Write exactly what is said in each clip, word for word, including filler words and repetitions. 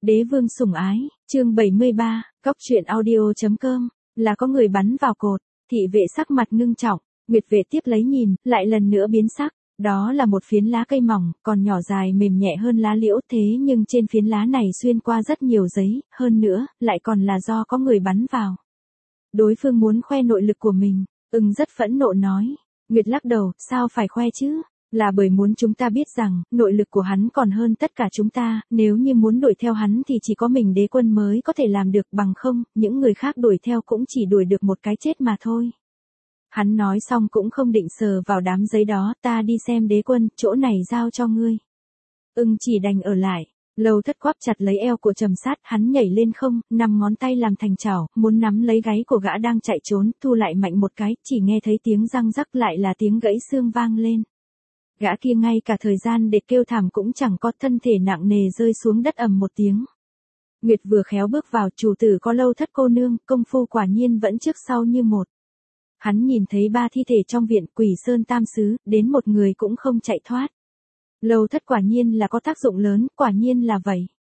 Đế vương sủng ái, chương bảy mươi ba, Cóc truyện audio.com, là có người bắn vào cột, thị vệ sắc mặt ngưng trọng, Nguyệt vệ tiếp lấy nhìn, lại lần nữa biến sắc, đó là một phiến lá cây mỏng, còn nhỏ dài mềm nhẹ hơn lá liễu thế nhưng trên phiến lá này xuyên qua rất nhiều giấy, hơn nữa, lại còn là do có người bắn vào. Đối phương muốn khoe nội lực của mình, ưng rất phẫn nộ nói, Nguyệt lắc đầu, sao phải khoe chứ? Là bởi muốn chúng ta biết rằng, nội lực của hắn còn hơn tất cả chúng ta, nếu như muốn đuổi theo hắn thì chỉ có mình đế quân mới có thể làm được, bằng không, những người khác đuổi theo cũng chỉ đuổi được một cái chết mà thôi. Hắn nói xong cũng không định sờ vào đám giấy đó, ta đi xem đế quân, chỗ này giao cho ngươi. Ưng chỉ đành ở lại. Lâu Thất quắp chặt lấy eo của Trầm Sát, hắn nhảy lên không, năm ngón tay làm thành chảo, muốn nắm lấy gáy của gã đang chạy trốn, thu lại mạnh một cái, chỉ nghe thấy tiếng răng rắc lại là tiếng gãy xương vang lên. Gã kia ngay cả thời gian để kêu thảm cũng chẳng có, thân thể nặng nề rơi xuống đất ầm một tiếng. Nguyệt vừa khéo bước vào, chủ tử có Lâu Thất cô nương, công phu quả nhiên vẫn trước sau như một. Hắn nhìn thấy ba thi thể trong viện, Quỷ Sơn Tam Sứ, đến một người cũng không chạy thoát. Lâu Thất quả nhiên là có tác dụng lớn, quả nhiên là vậy.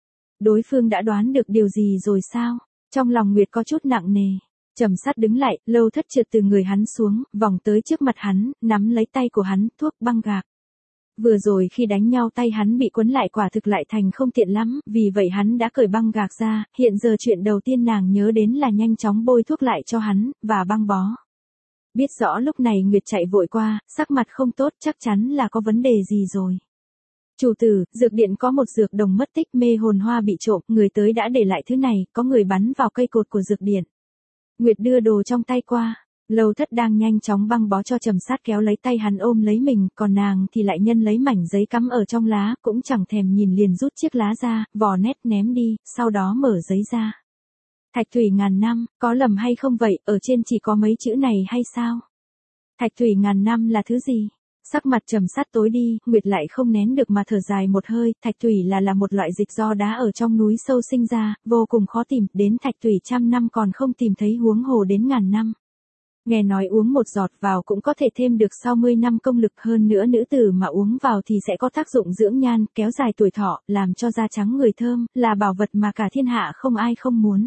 Đối phương đã đoán được điều gì rồi sao? Trong lòng Nguyệt có chút nặng nề. Trầm Sát đứng lại, Lâu Thất trượt từ người hắn xuống, vòng tới trước mặt hắn, nắm lấy tay của hắn, thuốc băng gạc. Vừa rồi khi đánh nhau tay hắn bị quấn lại quả thực lại thành không tiện lắm, vì vậy hắn đã cởi băng gạc ra, hiện giờ chuyện đầu tiên nàng nhớ đến là nhanh chóng bôi thuốc lại cho hắn, và băng bó. Biết rõ lúc này Nguyệt chạy vội qua, sắc mặt không tốt, chắc chắn là có vấn đề gì rồi. Chủ tử, dược điện có một dược đồng mất tích, mê hồn hoa bị trộm, người tới đã để lại thứ này, có người bắn vào cây cột của dược điện. Nguyệt đưa đồ trong tay qua, Lâu Thất đang nhanh chóng băng bó cho Trầm Sát, kéo lấy tay hắn ôm lấy mình, còn nàng thì lại nhân lấy mảnh giấy cắm ở trong lá, cũng chẳng thèm nhìn liền rút chiếc lá ra, vò nét ném đi, sau đó mở giấy ra. Thạch thủy ngàn năm, có lầm hay không vậy, ở trên chỉ có mấy chữ này hay sao? Thạch thủy ngàn năm là thứ gì? Sắc mặt Trầm Sát tối đi, Nguyệt lại không nén được mà thở dài một hơi, thạch thủy là là một loại dịch do đá ở trong núi sâu sinh ra, vô cùng khó tìm, đến thạch thủy trăm năm còn không tìm thấy huống hồ đến ngàn năm. Nghe nói uống một giọt vào cũng có thể thêm được sáu mươi năm công lực, hơn nữa nữ tử mà uống vào thì sẽ có tác dụng dưỡng nhan, kéo dài tuổi thọ, làm cho da trắng người thơm, là bảo vật mà cả thiên hạ không ai không muốn.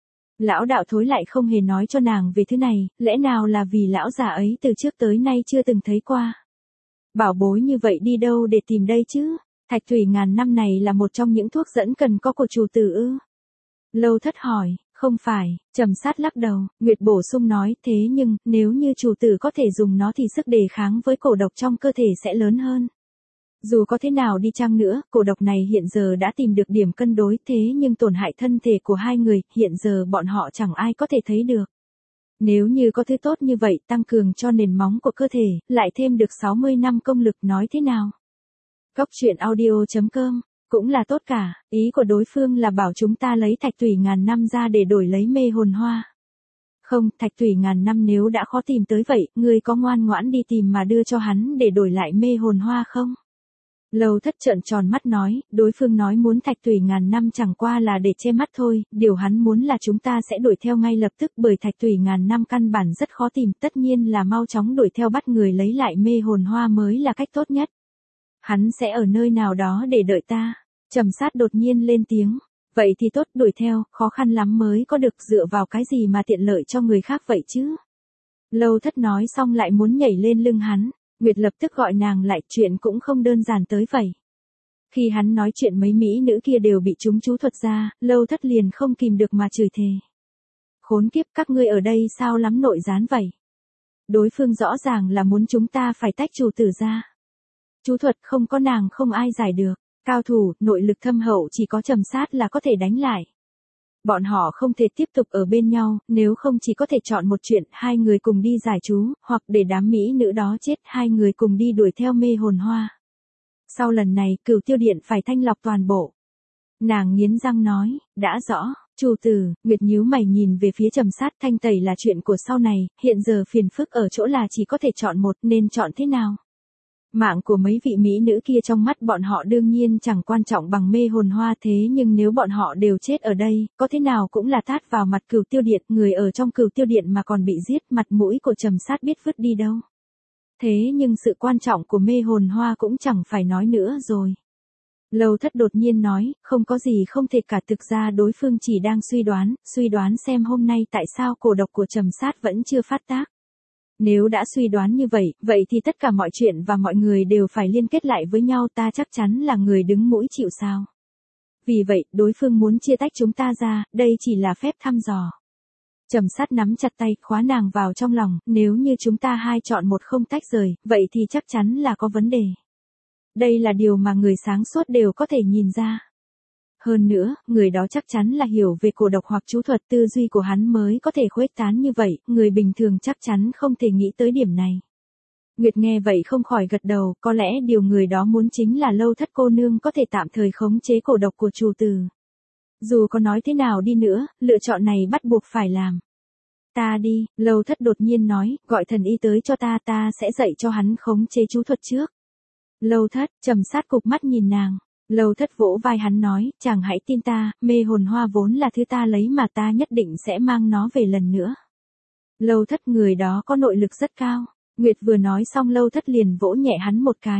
Lão đạo thối lại không hề nói cho nàng về thứ này, lẽ nào là vì lão già ấy từ trước tới nay chưa từng thấy qua. Bảo bối như vậy đi đâu để tìm đây chứ? Thạch thủy ngàn năm này là một trong những thuốc dẫn cần có của chủ tử ư? Lâu Thất hỏi, không phải, Trầm Sát lắc đầu, Nguyệt bổ sung nói, thế nhưng, nếu như chủ tử có thể dùng nó thì sức đề kháng với cổ độc trong cơ thể sẽ lớn hơn. Dù có thế nào đi chăng nữa, cổ độc này hiện giờ đã tìm được điểm cân đối, thế nhưng tổn hại thân thể của hai người, hiện giờ bọn họ chẳng ai có thể thấy được. Nếu như có thứ tốt như vậy, tăng cường cho nền móng của cơ thể, lại thêm được sáu mươi năm công lực, nói thế nào? Cóc truyện audio.com, cũng là tốt cả, ý của đối phương là bảo chúng ta lấy thạch thủy ngàn năm ra để đổi lấy mê hồn hoa. Không, thạch thủy ngàn năm nếu đã khó tìm tới vậy, ngươi có ngoan ngoãn đi tìm mà đưa cho hắn để đổi lại mê hồn hoa không? Lâu Thất trợn tròn mắt nói, đối phương nói muốn thạch thủy ngàn năm chẳng qua là để che mắt thôi, điều hắn muốn là chúng ta sẽ đuổi theo ngay lập tức, bởi thạch thủy ngàn năm căn bản rất khó tìm, tất nhiên là mau chóng đuổi theo bắt người lấy lại mê hồn hoa mới là cách tốt nhất. Hắn sẽ ở nơi nào đó để đợi ta. Trầm Sát đột nhiên lên tiếng, vậy thì tốt, đuổi theo, khó khăn lắm mới có được, dựa vào cái gì mà tiện lợi cho người khác vậy chứ? Lâu Thất nói xong lại muốn nhảy lên lưng hắn. Nguyệt lập tức gọi nàng lại, chuyện cũng không đơn giản tới vậy. Khi hắn nói chuyện mấy mỹ nữ kia đều bị chúng chú thuật ra, Lâu Thất liền không kìm được mà chửi thề. Khốn kiếp, các ngươi ở đây sao lắm nội gián vậy? Đối phương rõ ràng là muốn chúng ta phải tách chủ tử ra. Chú thuật không có nàng không ai giải được, cao thủ, nội lực thâm hậu chỉ có Trầm Sát là có thể đánh lại. Bọn họ không thể tiếp tục ở bên nhau, nếu không chỉ có thể chọn một chuyện, hai người cùng đi giải chú, hoặc để đám mỹ nữ đó chết, hai người cùng đi đuổi theo mê hồn hoa. Sau lần này, Cửu Tiêu Điện phải thanh lọc toàn bộ. Nàng nghiến răng nói, đã rõ, chủ tử. Nguyệt nhíu mày nhìn về phía Trầm Sát, thanh tẩy là chuyện của sau này, hiện giờ phiền phức ở chỗ là chỉ có thể chọn một, nên chọn thế nào? Mạng của mấy vị mỹ nữ kia trong mắt bọn họ đương nhiên chẳng quan trọng bằng mê hồn hoa, thế nhưng nếu bọn họ đều chết ở đây, có thế nào cũng là tát vào mặt Cửu Tiêu Điện, người ở trong Cửu Tiêu Điện mà còn bị giết, mặt mũi của Trầm Sát biết vứt đi đâu. Thế nhưng sự quan trọng của mê hồn hoa cũng chẳng phải nói nữa rồi. Lâu Thất đột nhiên nói, không có gì không thể cả, thực ra đối phương chỉ đang suy đoán, suy đoán xem hôm nay tại sao cổ độc của Trầm Sát vẫn chưa phát tác. Nếu đã suy đoán như vậy, vậy thì tất cả mọi chuyện và mọi người đều phải liên kết lại với nhau, ta chắc chắn là người đứng mũi chịu sào. Vì vậy, đối phương muốn chia tách chúng ta ra, đây chỉ là phép thăm dò. Trầm Sát nắm chặt tay, khóa nàng vào trong lòng, nếu như chúng ta hai chọn một không tách rời, vậy thì chắc chắn là có vấn đề. Đây là điều mà người sáng suốt đều có thể nhìn ra. Hơn nữa, người đó chắc chắn là hiểu về cổ độc hoặc chú thuật, tư duy của hắn mới có thể khuếch tán như vậy, người bình thường chắc chắn không thể nghĩ tới điểm này. Nguyệt nghe vậy không khỏi gật đầu, có lẽ điều người đó muốn chính là Lâu Thất cô nương có thể tạm thời khống chế cổ độc của chủ tử. Dù có nói thế nào đi nữa, lựa chọn này bắt buộc phải làm. Ta đi, Lâu Thất đột nhiên nói, gọi thần y tới cho ta, ta sẽ dạy cho hắn khống chế chú thuật trước. Lâu Thất, Trầm Sát cụp mắt nhìn nàng. Lâu Thất vỗ vai hắn nói, chàng hãy tin ta, mê hồn hoa vốn là thứ ta lấy mà ta nhất định sẽ mang nó về lần nữa. Lâu Thất, người đó có nội lực rất cao. Nguyệt vừa nói xong Lâu Thất liền vỗ nhẹ hắn một cái.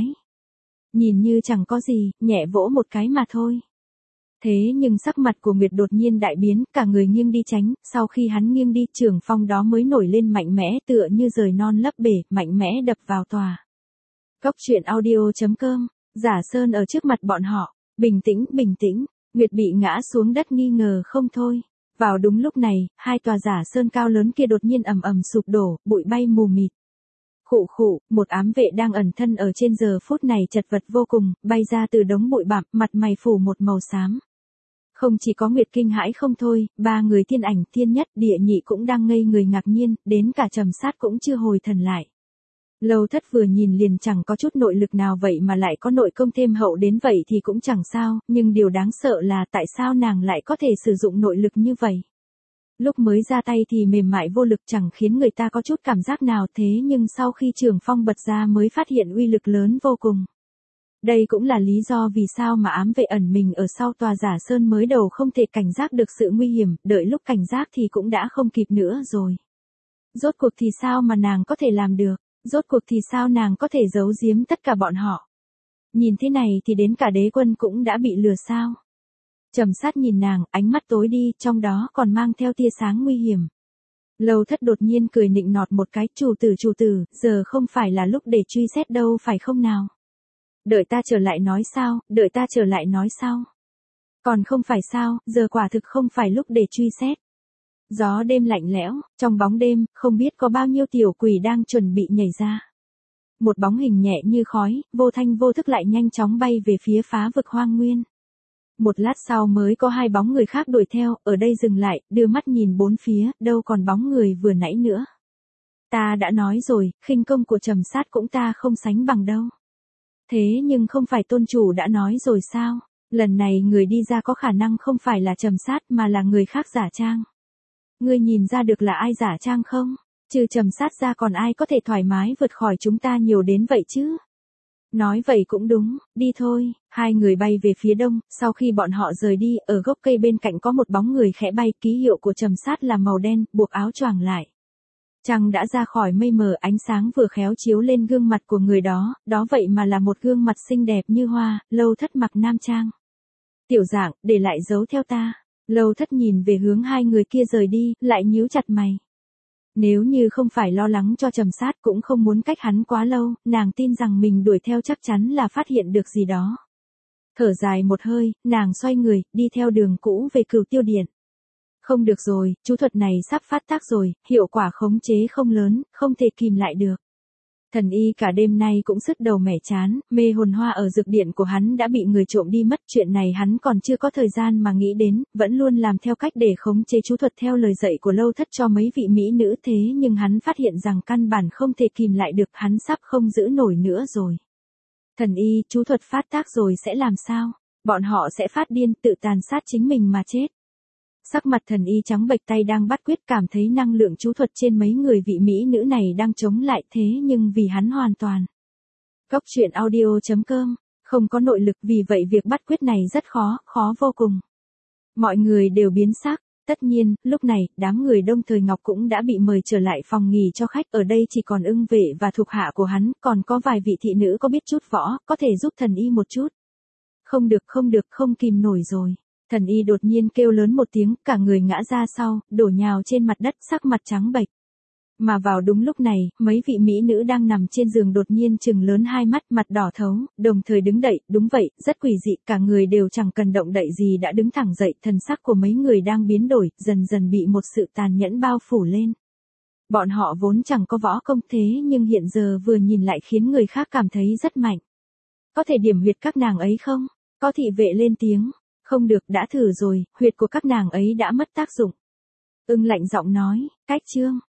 Nhìn như chẳng có gì, nhẹ vỗ một cái mà thôi. Thế nhưng sắc mặt của Nguyệt đột nhiên đại biến, cả người nghiêng đi tránh, sau khi hắn nghiêng đi, trường phong đó mới nổi lên mạnh mẽ tựa như rời non lấp bể, mạnh mẽ đập vào tòa. Cốc truyện audio chấm com, Giả Sơn ở trước mặt bọn họ, bình tĩnh, bình tĩnh, Nguyệt bị ngã xuống đất nghi ngờ không thôi. Vào đúng lúc này, hai tòa Giả Sơn cao lớn kia đột nhiên ầm ầm sụp đổ, bụi bay mù mịt. Khụ khụ, một ám vệ đang ẩn thân ở trên giờ phút này chật vật vô cùng, bay ra từ đống bụi bặm, mặt mày phủ một màu xám. Không chỉ có Nguyệt kinh hãi không thôi, ba người Thiên Ảnh, Thiên Nhất, Địa Nhị cũng đang ngây người ngạc nhiên, đến cả Trầm Sát cũng chưa hồi thần lại. Lâu Thất vừa nhìn liền chẳng có chút nội lực nào vậy mà lại có nội công thêm hậu đến vậy thì cũng chẳng sao, nhưng điều đáng sợ là tại sao nàng lại có thể sử dụng nội lực như vậy. Lúc mới ra tay thì mềm mại vô lực chẳng khiến người ta có chút cảm giác nào, thế nhưng sau khi Trường Phong bật ra mới phát hiện uy lực lớn vô cùng. Đây cũng là lý do vì sao mà ám vệ ẩn mình ở sau tòa Giả Sơn mới đầu không thể cảnh giác được sự nguy hiểm, đợi lúc cảnh giác thì cũng đã không kịp nữa rồi. Rốt cuộc thì sao mà nàng có thể làm được, rốt cuộc thì sao nàng có thể giấu giếm tất cả bọn họ. Nhìn thế này thì đến cả đế quân cũng đã bị lừa sao. Trầm Sát nhìn nàng, ánh mắt tối đi, trong đó còn mang theo tia sáng nguy hiểm. Lâu Thất đột nhiên cười nịnh nọt một cái, chủ tử chủ tử, giờ không phải là lúc để truy xét đâu phải không nào. Đợi ta trở lại nói sao, đợi ta trở lại nói sao. Còn không phải sao, giờ quả thực không phải lúc để truy xét. Gió đêm lạnh lẽo, trong bóng đêm, không biết có bao nhiêu tiểu quỷ đang chuẩn bị nhảy ra. Một bóng hình nhẹ như khói, vô thanh vô thức lại nhanh chóng bay về phía phá vực hoang nguyên. Một lát sau mới có hai bóng người khác đuổi theo, ở đây dừng lại, đưa mắt nhìn bốn phía, đâu còn bóng người vừa nãy nữa. Ta đã nói rồi, khinh công của Trầm Sát cũng ta không sánh bằng đâu. Thế nhưng không phải tôn chủ đã nói rồi sao, lần này người đi ra có khả năng không phải là Trầm Sát mà là người khác giả trang. Ngươi nhìn ra được là ai giả trang không? Trừ Trầm Sát ra còn ai có thể thoải mái vượt khỏi chúng ta nhiều đến vậy chứ? Nói vậy cũng đúng, đi thôi. Hai người bay về phía đông, sau khi bọn họ rời đi, ở gốc cây bên cạnh có một bóng người khẽ bay, ký hiệu của Trầm Sát là màu đen, buộc áo choàng lại. Trăng đã ra khỏi mây mờ, ánh sáng vừa khéo chiếu lên gương mặt của người đó, đó vậy mà là một gương mặt xinh đẹp như hoa. Lâu Thất mặc nam trang. Tiểu Dạng, để lại dấu theo ta. Lâu Thất nhìn về hướng hai người kia rời đi, lại nhíu chặt mày. Nếu như không phải lo lắng cho Trầm Sát cũng không muốn cách hắn quá lâu, nàng tin rằng mình đuổi theo chắc chắn là phát hiện được gì đó. Thở dài một hơi, nàng xoay người, đi theo đường cũ về Cửu Tiêu Điện. Không được rồi, chú thuật này sắp phát tác rồi, hiệu quả khống chế không lớn, không thể kìm lại được. Thần y cả đêm nay cũng sứt đầu mẻ chán, mê hồn hoa ở dược điện của hắn đã bị người trộm đi mất, chuyện này hắn còn chưa có thời gian mà nghĩ đến, vẫn luôn làm theo cách để khống chế chú thuật theo lời dạy của Lâu Thất cho mấy vị mỹ nữ, thế nhưng hắn phát hiện rằng căn bản không thể kìm lại được, hắn sắp không giữ nổi nữa rồi. Thần y, chú thuật phát tác rồi sẽ làm sao? Bọn họ sẽ phát điên, tự tàn sát chính mình mà chết. Sắc mặt thần y trắng bệch, tay đang bắt quyết, cảm thấy năng lượng chú thuật trên mấy người vị mỹ nữ này đang chống lại, thế nhưng vì hắn hoàn toàn. Cốc truyện audio chấm com, không có nội lực, vì vậy việc bắt quyết này rất khó, khó vô cùng. Mọi người đều biến sắc, tất nhiên, lúc này, đám người Đông Thời Ngọc cũng đã bị mời trở lại phòng nghỉ cho khách, ở đây chỉ còn ưng vệ và thuộc hạ của hắn, còn có vài vị thị nữ có biết chút võ, có thể giúp thần y một chút. Không được không được không kìm nổi rồi. Thần y đột nhiên kêu lớn một tiếng, cả người ngã ra sau, đổ nhào trên mặt đất, sắc mặt trắng bệch. Mà vào đúng lúc này, mấy vị mỹ nữ đang nằm trên giường đột nhiên trừng lớn hai mắt, mặt đỏ thấu, đồng thời đứng dậy, đúng vậy, rất quỷ dị, cả người đều chẳng cần động đậy gì đã đứng thẳng dậy, thần sắc của mấy người đang biến đổi, dần dần bị một sự tàn nhẫn bao phủ lên. Bọn họ vốn chẳng có võ công thế nhưng hiện giờ vừa nhìn lại khiến người khác cảm thấy rất mạnh. Có thể điểm huyệt các nàng ấy không? Có thị vệ lên tiếng. Không được, đã thử rồi, huyệt của các nàng ấy đã mất tác dụng. Ưng lạnh giọng nói, cách chương.